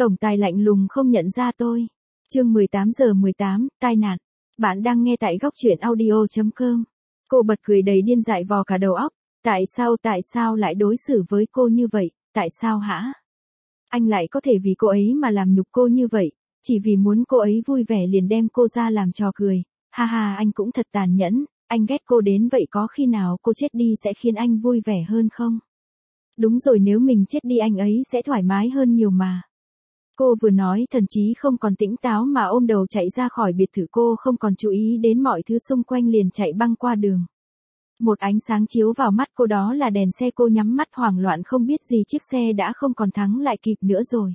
Tổng tài lạnh lùng không nhận ra tôi. Chương 18:18, tai nạn. Bạn đang nghe tại góc truyện audio.com. Cô bật cười đầy điên dại vò cả đầu óc. Tại sao lại đối xử với cô như vậy, tại sao hả? Anh lại có thể vì cô ấy mà làm nhục cô như vậy, chỉ vì muốn cô ấy vui vẻ liền đem cô ra làm trò cười. Ha ha, anh cũng thật tàn nhẫn, anh ghét cô đến vậy, có khi nào cô chết đi sẽ khiến anh vui vẻ hơn không? Đúng rồi, nếu mình chết đi anh ấy sẽ thoải mái hơn nhiều mà. Cô vừa nói thần trí không còn tỉnh táo mà ôm đầu chạy ra khỏi biệt thự, cô không còn chú ý đến mọi thứ xung quanh liền chạy băng qua đường. Một ánh sáng chiếu vào mắt cô, đó là đèn xe, cô nhắm mắt hoảng loạn không biết gì, chiếc xe đã không còn thắng lại kịp nữa rồi.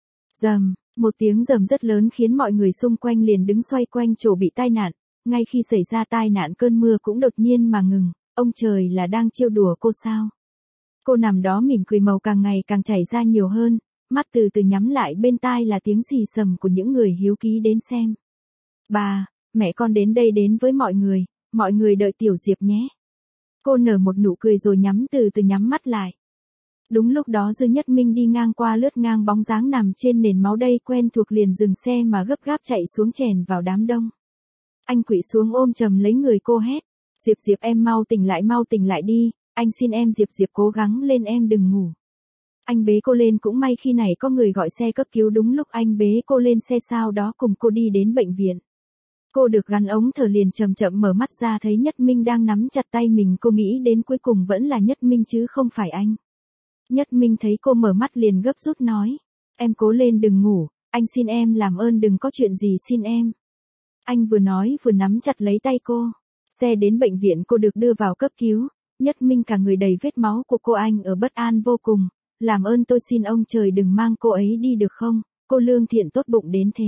Rầm, một tiếng rầm rất lớn khiến mọi người xung quanh liền đứng xoay quanh chỗ bị tai nạn. Ngay khi xảy ra tai nạn cơn mưa cũng đột nhiên mà ngừng, ông trời là đang trêu đùa cô sao? Cô nằm đó mỉm cười, màu càng ngày càng chảy ra nhiều hơn, mắt từ từ nhắm lại, bên tai là tiếng xì xầm của những người hiếu kỳ đến xem. Bà, mẹ con đến đây đến với mọi người đợi Tiểu Diệp nhé. Cô nở một nụ cười rồi từ từ nhắm mắt lại. Đúng lúc đó Dư Nhất Minh đi ngang qua, lướt ngang bóng dáng nằm trên nền máu đây quen thuộc, liền dừng xe mà gấp gáp chạy xuống chèn vào đám đông. Anh quỵ xuống ôm chầm lấy người cô, hét: Diệp Diệp, em mau tỉnh lại đi, anh xin em. Diệp Diệp cố gắng lên, em đừng ngủ. Anh bế cô lên, cũng may khi này có người gọi xe cấp cứu. Đúng lúc anh bế cô lên xe, sau đó cùng cô đi đến bệnh viện. Cô được gắn ống thở liền chậm chậm mở mắt ra, thấy Nhất Minh đang nắm chặt tay mình. Cô nghĩ đến cuối cùng vẫn là Nhất Minh chứ không phải anh. Nhất Minh thấy cô mở mắt liền gấp rút nói: Em cố lên, đừng ngủ, anh xin em, làm ơn đừng có chuyện gì, xin em. Anh vừa nói vừa nắm chặt lấy tay cô. Xe đến bệnh viện, cô được đưa vào cấp cứu. Nhất Minh cả người đầy vết máu của cô, anh ở bất an vô cùng. Làm ơn tôi xin ông trời đừng mang cô ấy đi được không? Cô lương thiện tốt bụng đến thế.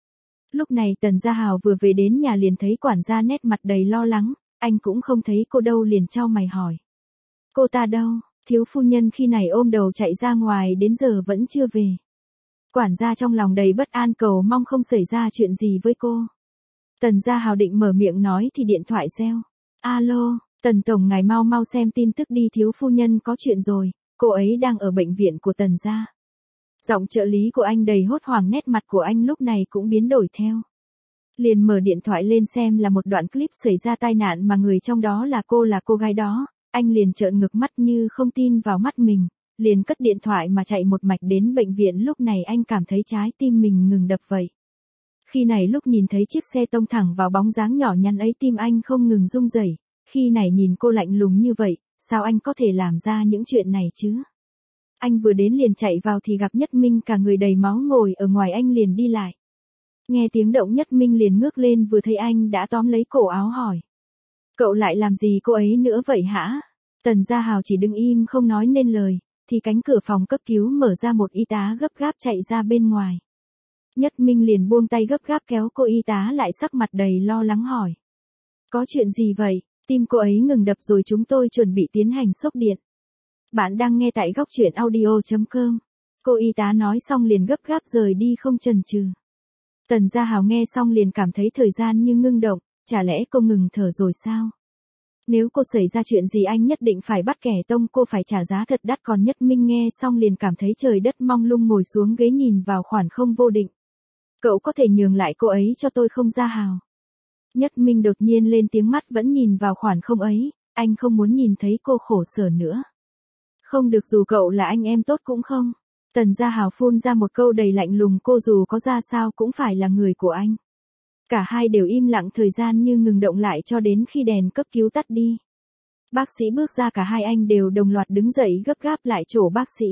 Lúc này Tần Gia Hào vừa về đến nhà liền thấy quản gia nét mặt đầy lo lắng. Anh cũng không thấy cô đâu liền chau mày hỏi: Cô ta đâu? Thiếu phu nhân khi này ôm đầu chạy ra ngoài, đến giờ vẫn chưa về. Quản gia trong lòng đầy bất an, cầu mong không xảy ra chuyện gì với cô. Tần Gia Hào định mở miệng nói thì điện thoại reo. Alo, Tần Tổng, ngài mau xem tin tức đi, thiếu phu nhân có chuyện rồi, cô ấy đang ở bệnh viện của Tần Gia. Giọng trợ lý của anh đầy hốt hoảng, nét mặt của anh lúc này cũng biến đổi theo. Liền mở điện thoại lên xem là một đoạn clip xảy ra tai nạn mà người trong đó là cô gái đó. Anh liền trợn ngược mắt như không tin vào mắt mình, liền cất điện thoại mà chạy một mạch đến bệnh viện. Lúc này anh cảm thấy trái tim mình ngừng đập vậy. Khi này lúc nhìn thấy chiếc xe tông thẳng vào bóng dáng nhỏ nhắn ấy, tim anh không ngừng rung rẩy. Khi này nhìn cô lạnh lùng như vậy, sao anh có thể làm ra những chuyện này chứ? Anh vừa đến liền chạy vào thì gặp Nhất Minh cả người đầy máu ngồi ở ngoài, anh liền đi lại. Nghe tiếng động Nhất Minh liền ngước lên, vừa thấy anh đã tóm lấy cổ áo hỏi: Cậu lại làm gì cô ấy nữa vậy hả? Tần Gia Hào chỉ đứng im không nói nên lời, thì cánh cửa phòng cấp cứu mở ra, một y tá gấp gáp chạy ra bên ngoài. Nhất Minh liền buông tay gấp gáp kéo cô y tá lại, sắc mặt đầy lo lắng hỏi: Có chuyện gì vậy? Tim cô ấy ngừng đập rồi, chúng tôi chuẩn bị tiến hành sốc điện. Bạn đang nghe tại góc truyện audio.com. Cô y tá nói xong liền gấp gáp rời đi không chần chừ. Tần Gia Hào nghe xong liền cảm thấy thời gian như ngưng động, chả lẽ cô ngừng thở rồi sao? Nếu cô xảy ra chuyện gì anh nhất định phải bắt kẻ tông cô phải trả giá thật đắt. Còn Nhất Minh nghe xong liền cảm thấy trời đất mong lung, ngồi xuống ghế nhìn vào khoảng không vô định. Cậu có thể nhường lại cô ấy cho tôi không Gia Hào? Nhất Minh đột nhiên lên tiếng, mắt vẫn nhìn vào khoảng không ấy, anh không muốn nhìn thấy cô khổ sở nữa. Không được, dù cậu là anh em tốt cũng không. Tần Gia Hào phun ra một câu đầy lạnh lùng, cô dù có ra sao cũng phải là người của anh. Cả hai đều im lặng, thời gian như ngừng động lại cho đến khi đèn cấp cứu tắt đi. Bác sĩ bước ra, cả hai anh đều đồng loạt đứng dậy gấp gáp lại chỗ bác sĩ.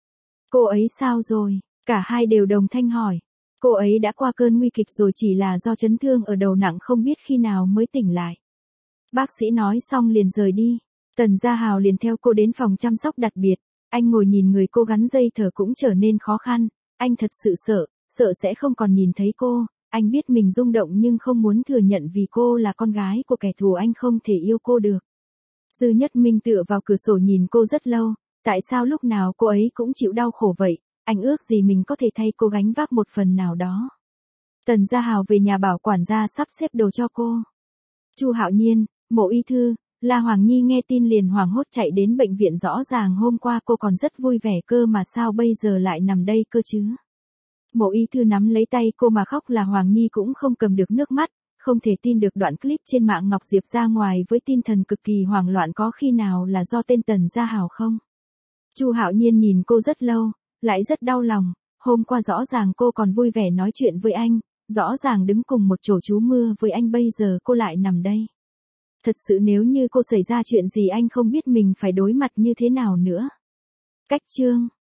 Cô ấy sao rồi? Cả hai đều đồng thanh hỏi. Cô ấy đã qua cơn nguy kịch rồi, chỉ là do chấn thương ở đầu nặng, không biết khi nào mới tỉnh lại. Bác sĩ nói xong liền rời đi. Tần Gia Hào liền theo cô đến phòng chăm sóc đặc biệt. Anh ngồi nhìn người cô gắn dây thở cũng trở nên khó khăn. Anh thật sự sợ sẽ không còn nhìn thấy cô. Anh biết mình rung động nhưng không muốn thừa nhận, vì cô là con gái của kẻ thù, anh không thể yêu cô được. Dư Nhất Minh tựa vào cửa sổ nhìn cô rất lâu. Tại sao lúc nào cô ấy cũng chịu đau khổ vậy? Anh ước gì mình có thể thay cô gánh vác một phần nào đó. Tần Gia Hào về nhà bảo quản gia sắp xếp đồ cho cô. Chu Hạo Nhiên, Mộ Y Thư, La Hoàng Nhi nghe tin liền hoảng hốt chạy đến bệnh viện, rõ ràng hôm qua cô còn rất vui vẻ cơ mà sao bây giờ lại nằm đây cơ chứ? Mộ Y Thư nắm lấy tay cô mà khóc là Hoàng Nhi cũng không cầm được nước mắt, không thể tin được đoạn clip trên mạng Ngọc Diệp ra ngoài với tinh thần cực kỳ hoảng loạn có khi nào là do tên Tần Gia Hào không? Chu Hạo Nhiên nhìn cô rất lâu, lại rất đau lòng, hôm qua rõ ràng cô còn vui vẻ nói chuyện với anh, rõ ràng đứng cùng một chỗ trú mưa với anh bây giờ cô lại nằm đây. Thật sự nếu như cô xảy ra chuyện gì anh không biết mình phải đối mặt như thế nào nữa. Cách chương